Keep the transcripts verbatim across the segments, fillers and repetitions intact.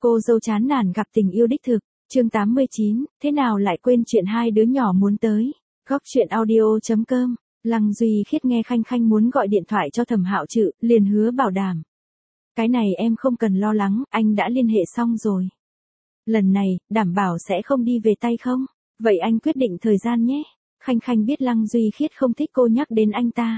Cô dâu chán nản gặp tình yêu đích thực. Chương tám mươi chín, thế nào lại quên chuyện hai đứa nhỏ muốn tới. Góc truyện audio chấm com. Lăng Duy Khiết nghe Khanh Khanh muốn gọi điện thoại cho Thẩm Hạo Trự, liền hứa bảo đảm. Cái này em không cần lo lắng, anh đã liên hệ xong rồi. Lần này, đảm bảo sẽ không đi về tay không? Vậy anh quyết định thời gian nhé. Khanh Khanh biết Lăng Duy Khiết không thích cô nhắc đến anh ta.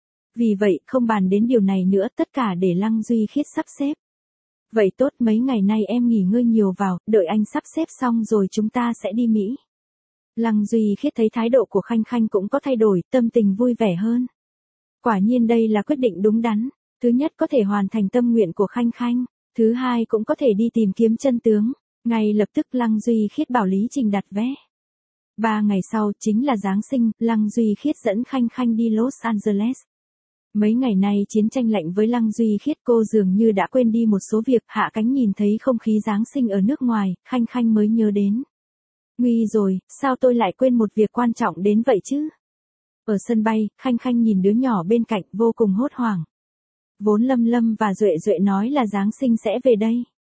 Vì vậy, không bàn đến điều này nữa, tất cả để Lăng Duy Khiết sắp xếp. Vậy tốt, mấy ngày nay em nghỉ ngơi nhiều vào, đợi anh sắp xếp xong rồi chúng ta sẽ đi Mỹ. Lăng Duy Khiết thấy thái độ của Khanh Khanh cũng có thay đổi, tâm tình vui vẻ hơn. Quả nhiên đây là quyết định đúng đắn. Thứ nhất có thể hoàn thành tâm nguyện của Khanh Khanh. Thứ hai cũng có thể đi tìm kiếm chân tướng. Ngay lập tức Lăng Duy Khiết bảo Lý Trình đặt vé. Ba ngày sau chính là Giáng sinh, Lăng Duy Khiết dẫn Khanh Khanh đi Los Angeles. Mấy ngày nay chiến tranh lạnh với Lăng Duy Khiết, cô dường như đã quên đi một số việc. Hạ cánh nhìn thấy không khí Giáng sinh ở nước ngoài, Khanh Khanh mới nhớ đến. Nguy rồi, sao tôi lại quên một việc quan trọng đến vậy chứ? Ở sân bay, Khanh Khanh nhìn đứa nhỏ bên cạnh vô cùng hốt hoảng. Vốn Lâm Lâm và Duệ Duệ nói là Giáng sinh sẽ về đây.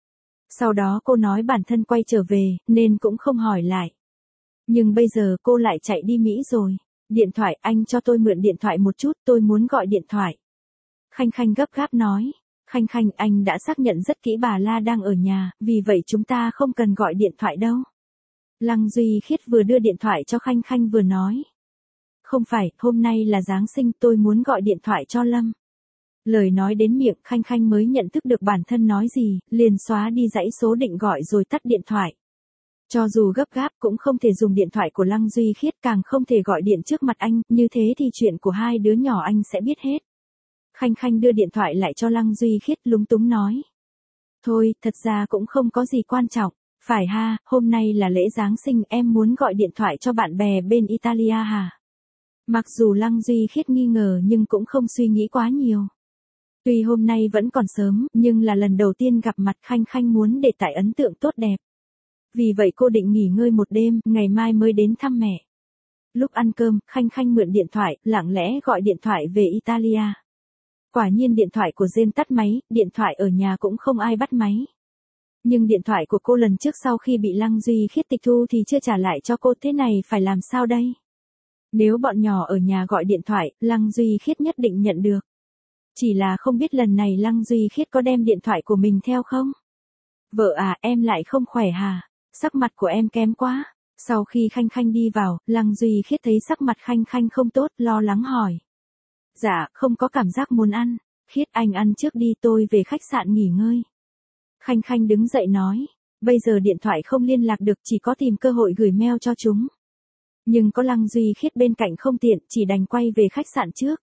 Sau đó cô nói bản thân quay trở về, nên cũng không hỏi lại. Nhưng bây giờ cô lại chạy đi Mỹ rồi. Điện thoại, anh cho tôi mượn điện thoại một chút, tôi muốn gọi điện thoại. Khanh Khanh gấp gáp nói. Khanh Khanh, anh đã xác nhận rất kỹ bà La đang ở nhà, vì vậy chúng ta không cần gọi điện thoại đâu. Lăng Duy Khiết vừa đưa điện thoại cho Khanh Khanh vừa nói. Không phải, hôm nay là Giáng sinh, tôi muốn gọi điện thoại cho Lâm. Lời nói đến miệng, Khanh Khanh mới nhận thức được bản thân nói gì, liền xóa đi dãy số định gọi rồi tắt điện thoại. Cho dù gấp gáp cũng không thể dùng điện thoại của Lăng Duy Khiết, càng không thể gọi điện trước mặt anh, như thế thì chuyện của hai đứa nhỏ anh sẽ biết hết. Khanh Khanh đưa điện thoại lại cho Lăng Duy Khiết lúng túng nói. Thôi, thật ra cũng không có gì quan trọng. Phải ha, hôm nay là lễ Giáng sinh, em muốn gọi điện thoại cho bạn bè bên Italia hả? Mặc dù Lăng Duy Khiết nghi ngờ nhưng cũng không suy nghĩ quá nhiều. Tuy hôm nay vẫn còn sớm, nhưng là lần đầu tiên gặp mặt, Khanh Khanh muốn để lại ấn tượng tốt đẹp. Vì vậy cô định nghỉ ngơi một đêm, ngày mai mới đến thăm mẹ. Lúc ăn cơm, Khanh Khanh mượn điện thoại, lặng lẽ gọi điện thoại về Italia. Quả nhiên điện thoại của Jane tắt máy, điện thoại ở nhà cũng không ai bắt máy. Nhưng điện thoại của cô lần trước sau khi bị Lăng Duy Khiết tịch thu thì chưa trả lại cho cô, thế này phải làm sao đây? Nếu bọn nhỏ ở nhà gọi điện thoại, Lăng Duy Khiết nhất định nhận được. Chỉ là không biết lần này Lăng Duy Khiết có đem điện thoại của mình theo không? Vợ à, em lại không khỏe hả? Sắc mặt của em kém quá. Sau khi Khanh Khanh đi vào, Lăng Duy Khiết thấy sắc mặt Khanh Khanh không tốt, lo lắng hỏi. Dạ, không có cảm giác muốn ăn. Khiết, anh ăn trước đi, tôi về khách sạn nghỉ ngơi. Khanh Khanh đứng dậy nói. Bây giờ điện thoại không liên lạc được, chỉ có tìm cơ hội gửi mail cho chúng. Nhưng có Lăng Duy Khiết bên cạnh không tiện, chỉ đành quay về khách sạn trước.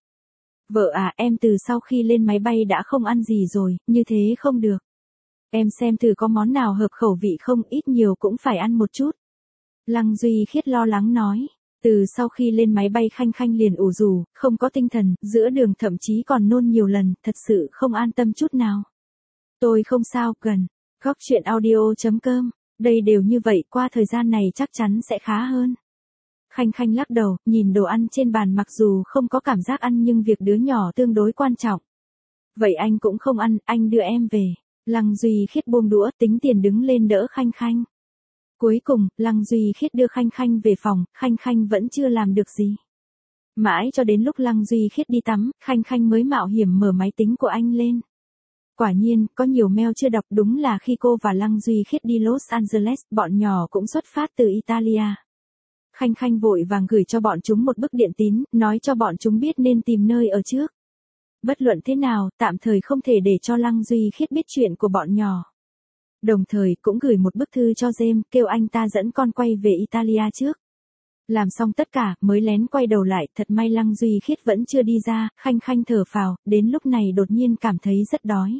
Vợ à, em từ sau khi lên máy bay đã không ăn gì rồi, như thế không được. Em xem thử có món nào hợp khẩu vị không, ít nhiều cũng phải ăn một chút. Lăng Duy Khiết lo lắng nói. Từ sau khi lên máy bay Khanh Khanh liền ủ rũ, không có tinh thần, giữa đường thậm chí còn nôn nhiều lần, thật sự không an tâm chút nào. Tôi không sao, gần. Góc truyện audio chấm com. Đây đều như vậy, qua thời gian này chắc chắn sẽ khá hơn. Khanh Khanh lắc đầu, nhìn đồ ăn trên bàn, mặc dù không có cảm giác ăn nhưng việc đứa nhỏ tương đối quan trọng. Vậy anh cũng không ăn, anh đưa em về. Lăng Duy Khiết buông đũa, tính tiền đứng lên đỡ Khanh Khanh. Cuối cùng, Lăng Duy Khiết đưa Khanh Khanh về phòng, Khanh Khanh vẫn chưa làm được gì. Mãi cho đến lúc Lăng Duy Khiết đi tắm, Khanh Khanh mới mạo hiểm mở máy tính của anh lên. Quả nhiên, có nhiều mail chưa đọc, đúng là khi cô và Lăng Duy Khiết đi Los Angeles, bọn nhỏ cũng xuất phát từ Italia. Khanh Khanh vội vàng gửi cho bọn chúng một bức điện tín, nói cho bọn chúng biết nên tìm nơi ở trước. Bất luận thế nào, tạm thời không thể để cho Lăng Duy Khiết biết chuyện của bọn nhỏ. Đồng thời cũng gửi một bức thư cho James, kêu anh ta dẫn con quay về Italia trước. Làm xong tất cả, mới lén quay đầu lại, thật may Lăng Duy Khiết vẫn chưa đi ra, Khanh Khanh thở phào, đến lúc này đột nhiên cảm thấy rất đói.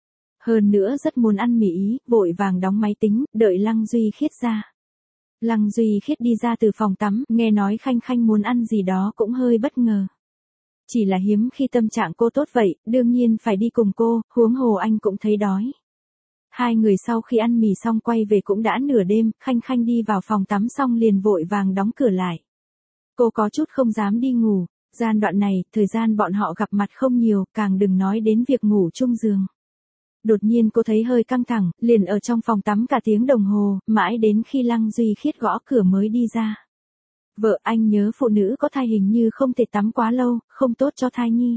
Hơn nữa rất muốn ăn mì Ý, vội vàng đóng máy tính, đợi Lăng Duy Khiết ra. Lăng Duy Khiết đi ra từ phòng tắm, nghe nói Khanh Khanh muốn ăn gì đó cũng hơi bất ngờ. Chỉ là hiếm khi tâm trạng cô tốt vậy, đương nhiên phải đi cùng cô, huống hồ anh cũng thấy đói. Hai người sau khi ăn mì xong quay về cũng đã nửa đêm, Khanh Khanh đi vào phòng tắm xong liền vội vàng đóng cửa lại. Cô có chút không dám đi ngủ, gian đoạn này, thời gian bọn họ gặp mặt không nhiều, càng đừng nói đến việc ngủ chung giường. Đột nhiên cô thấy hơi căng thẳng, liền ở trong phòng tắm cả tiếng đồng hồ, mãi đến khi Lăng Duy Khiết gõ cửa mới đi ra. Vợ, anh nhớ phụ nữ có thai hình như không thể tắm quá lâu, không tốt cho thai nhi.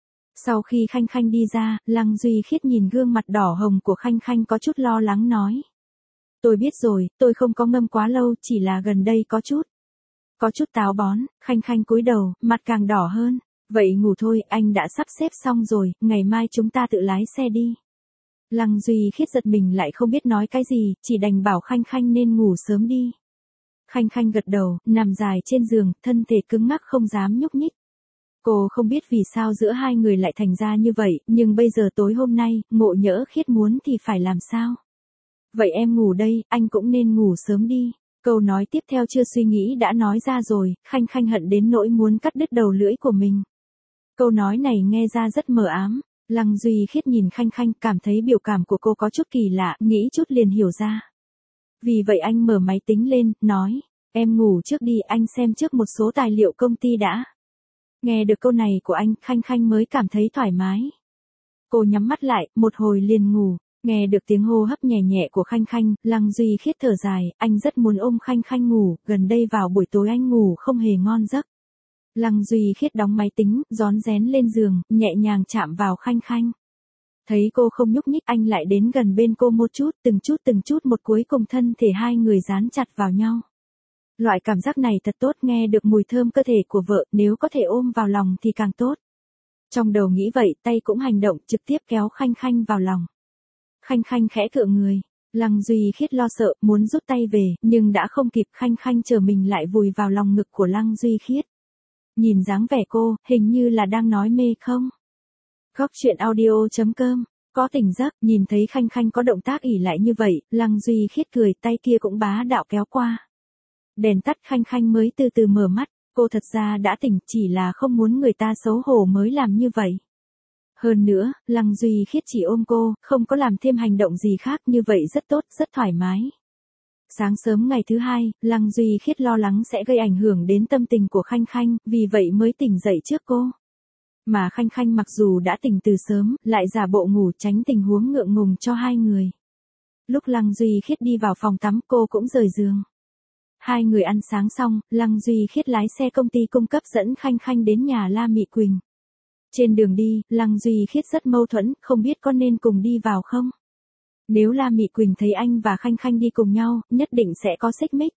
Sau khi Khanh Khanh đi ra, Lăng Duy Khiết nhìn gương mặt đỏ hồng của Khanh Khanh có chút lo lắng nói. Tôi biết rồi, tôi không có ngâm quá lâu, chỉ là gần đây có chút. Có chút táo bón. Khanh Khanh cúi đầu, mặt càng đỏ hơn. Vậy ngủ thôi, anh đã sắp xếp xong rồi, ngày mai chúng ta tự lái xe đi. Lăng Duy Khiết giật mình lại không biết nói cái gì, chỉ đành bảo Khanh Khanh nên ngủ sớm đi. Khanh Khanh gật đầu, nằm dài trên giường, thân thể cứng ngắc không dám nhúc nhích. Cô không biết vì sao giữa hai người lại thành ra như vậy, nhưng bây giờ tối hôm nay, Ngộ Nhỡ Khiết muốn thì phải làm sao? Vậy em ngủ đây, anh cũng nên ngủ sớm đi. Câu nói tiếp theo chưa suy nghĩ đã nói ra rồi, Khanh Khanh hận đến nỗi muốn cắt đứt đầu lưỡi của mình. Câu nói này nghe ra rất mờ ám. Lăng Duy Khiết nhìn Khanh Khanh, cảm thấy biểu cảm của cô có chút kỳ lạ, nghĩ chút liền hiểu ra. Vì vậy anh mở máy tính lên, nói, em ngủ trước đi, anh xem trước một số tài liệu công ty đã. Nghe được câu này của anh, Khanh Khanh mới cảm thấy thoải mái. Cô nhắm mắt lại, một hồi liền ngủ. Nghe được tiếng hô hấp nhẹ nhẹ của Khanh Khanh, Lăng Duy Khiết thở dài, anh rất muốn ôm Khanh Khanh ngủ, gần đây vào buổi tối anh ngủ không hề ngon giấc. Lăng Duy Khiết đóng máy tính, rón rén lên giường, nhẹ nhàng chạm vào Khanh Khanh. Thấy cô không nhúc nhích, anh lại đến gần bên cô một chút, từng chút từng chút một, cuối cùng thân thể hai người dán chặt vào nhau. Loại cảm giác này thật tốt, nghe được mùi thơm cơ thể của vợ, nếu có thể ôm vào lòng thì càng tốt. Trong đầu nghĩ vậy, tay cũng hành động, trực tiếp kéo Khanh Khanh vào lòng. Khanh Khanh khẽ cựa người. Lăng Duy Khiết lo sợ, muốn rút tay về, nhưng đã không kịp, Khanh Khanh chờ mình lại vùi vào lòng ngực của Lăng Duy Khiết. Nhìn dáng vẻ cô, hình như là đang nói mê không? Góc truyện audio chấm com. Có tỉnh giấc, nhìn thấy Khanh Khanh có động tác ỉ lại như vậy, Lăng Duy Khiết cười, tay kia cũng bá đạo kéo qua. Đèn tắt, Khanh Khanh mới từ từ mở mắt, cô thật ra đã tỉnh, chỉ là không muốn người ta xấu hổ mới làm như vậy. Hơn nữa, Lăng Duy Khiết chỉ ôm cô, không có làm thêm hành động gì khác, như vậy rất tốt, rất thoải mái. Sáng sớm ngày thứ hai, Lăng Duy Khiết lo lắng sẽ gây ảnh hưởng đến tâm tình của Khanh Khanh, vì vậy mới tỉnh dậy trước cô. Mà Khanh Khanh mặc dù đã tỉnh từ sớm, lại giả bộ ngủ tránh tình huống ngượng ngùng cho hai người. Lúc Lăng Duy Khiết đi vào phòng tắm, cô cũng rời giường. Hai người ăn sáng xong, Lăng Duy Khiết lái xe công ty cung cấp dẫn Khanh Khanh đến nhà La Mị Quỳnh. Trên đường đi, Lăng Duy Khiết rất mâu thuẫn, không biết có nên cùng đi vào không? Nếu La Mị Quỳnh thấy anh và Khanh Khanh đi cùng nhau, nhất định sẽ có xích mích.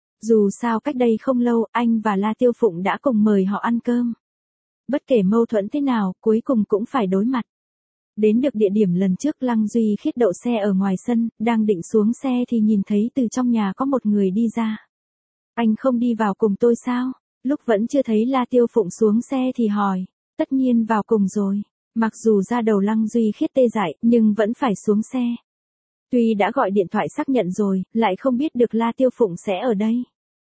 Dù sao cách đây không lâu, anh và La Tiêu Phụng đã cùng mời họ ăn cơm. Bất kể mâu thuẫn thế nào, cuối cùng cũng phải đối mặt. Đến được địa điểm lần trước, Lăng Duy Khiết đậu xe ở ngoài sân, đang định xuống xe thì nhìn thấy từ trong nhà có một người đi ra. Anh không đi vào cùng tôi sao? Lúc vẫn chưa thấy La Tiêu Phụng xuống xe thì hỏi. Tất nhiên vào cùng rồi. Mặc dù ra đầu Lăng Duy Khiết tê dại, nhưng vẫn phải xuống xe. Tuy đã gọi điện thoại xác nhận rồi, lại không biết được La Tiêu Phụng sẽ ở đây.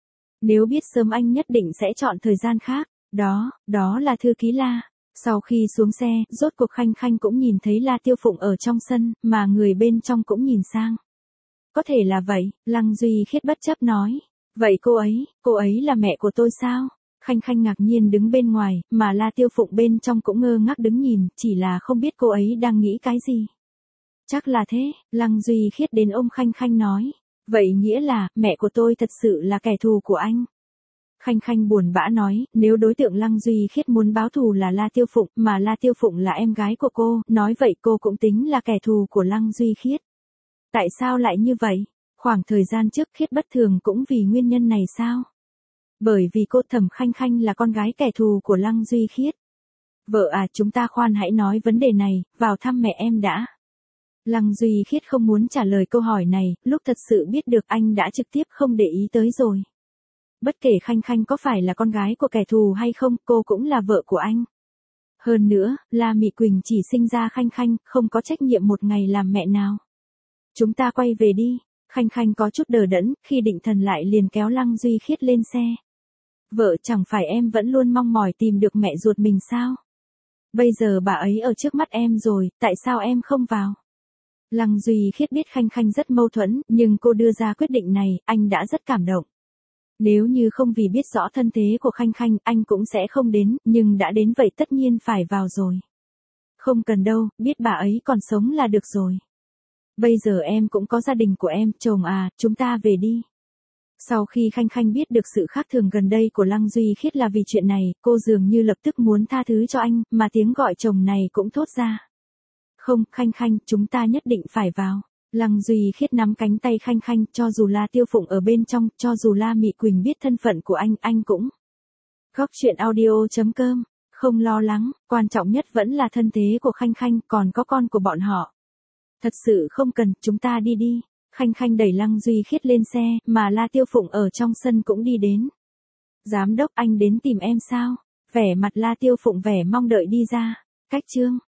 Nếu biết sớm anh nhất định sẽ chọn thời gian khác. Đó, đó là thư ký La. Sau khi xuống xe, rốt cuộc Khanh Khanh cũng nhìn thấy La Tiêu Phụng ở trong sân, mà người bên trong cũng nhìn sang. Có thể là vậy, Lăng Duy Khiết bất chấp nói. Vậy cô ấy, cô ấy là mẹ của tôi sao? Khanh Khanh ngạc nhiên đứng bên ngoài, mà La Tiêu Phụng bên trong cũng ngơ ngác đứng nhìn, chỉ là không biết cô ấy đang nghĩ cái gì. Chắc là thế, Lăng Duy Khiết đến ôm Khanh Khanh nói. Vậy nghĩa là, mẹ của tôi thật sự là kẻ thù của anh. Khanh Khanh buồn bã nói, nếu đối tượng Lăng Duy Khiết muốn báo thù là La Tiêu Phụng, mà La Tiêu Phụng là em gái của cô, nói vậy cô cũng tính là kẻ thù của Lăng Duy Khiết. Tại sao lại như vậy? Khoảng thời gian trước Khiết bất thường cũng vì nguyên nhân này sao? Bởi vì cô Thẩm Khanh Khanh là con gái kẻ thù của Lăng Duy Khiết. Vợ à, chúng ta khoan hãy nói vấn đề này, vào thăm mẹ em đã. Lăng Duy Khiết không muốn trả lời câu hỏi này, lúc thật sự biết được anh đã trực tiếp không để ý tới rồi. Bất kể Khanh Khanh có phải là con gái của kẻ thù hay không, cô cũng là vợ của anh. Hơn nữa, La Mị Quỳnh chỉ sinh ra Khanh Khanh, không có trách nhiệm một ngày làm mẹ nào. Chúng ta quay về đi. Khanh Khanh có chút đờ đẫn, khi định thần lại liền kéo Lăng Duy Khiết lên xe. Vợ, chẳng phải em vẫn luôn mong mỏi tìm được mẹ ruột mình sao? Bây giờ bà ấy ở trước mắt em rồi, tại sao em không vào? Lăng Duy Khiết biết Khanh Khanh rất mâu thuẫn, nhưng cô đưa ra quyết định này, anh đã rất cảm động. Nếu như không vì biết rõ thân thế của Khanh Khanh, anh cũng sẽ không đến, nhưng đã đến vậy tất nhiên phải vào rồi. Không cần đâu, biết bà ấy còn sống là được rồi. Bây giờ em cũng có gia đình của em, chồng à, chúng ta về đi. Sau khi Khanh Khanh biết được sự khác thường gần đây của Lăng Duy Khiết là vì chuyện này, cô dường như lập tức muốn tha thứ cho anh, mà tiếng gọi chồng này cũng thốt ra. Không, Khanh Khanh, chúng ta nhất định phải vào. Lăng Duy Khiết nắm cánh tay Khanh Khanh, cho dù La Tiêu Phụng ở bên trong, cho dù La Mị Quỳnh biết thân phận của anh, anh cũng. Góc truyện audio chấm com, không lo lắng, quan trọng nhất vẫn là thân thế của Khanh Khanh, còn có con của bọn họ. Thật sự không cần, chúng ta đi đi. Khanh Khanh đẩy Lăng Duy Khiết lên xe, mà La Tiêu Phụng ở trong sân cũng đi đến. Giám đốc, anh đến tìm em sao? Vẻ mặt La Tiêu Phụng vẻ mong đợi đi ra. Cách chương.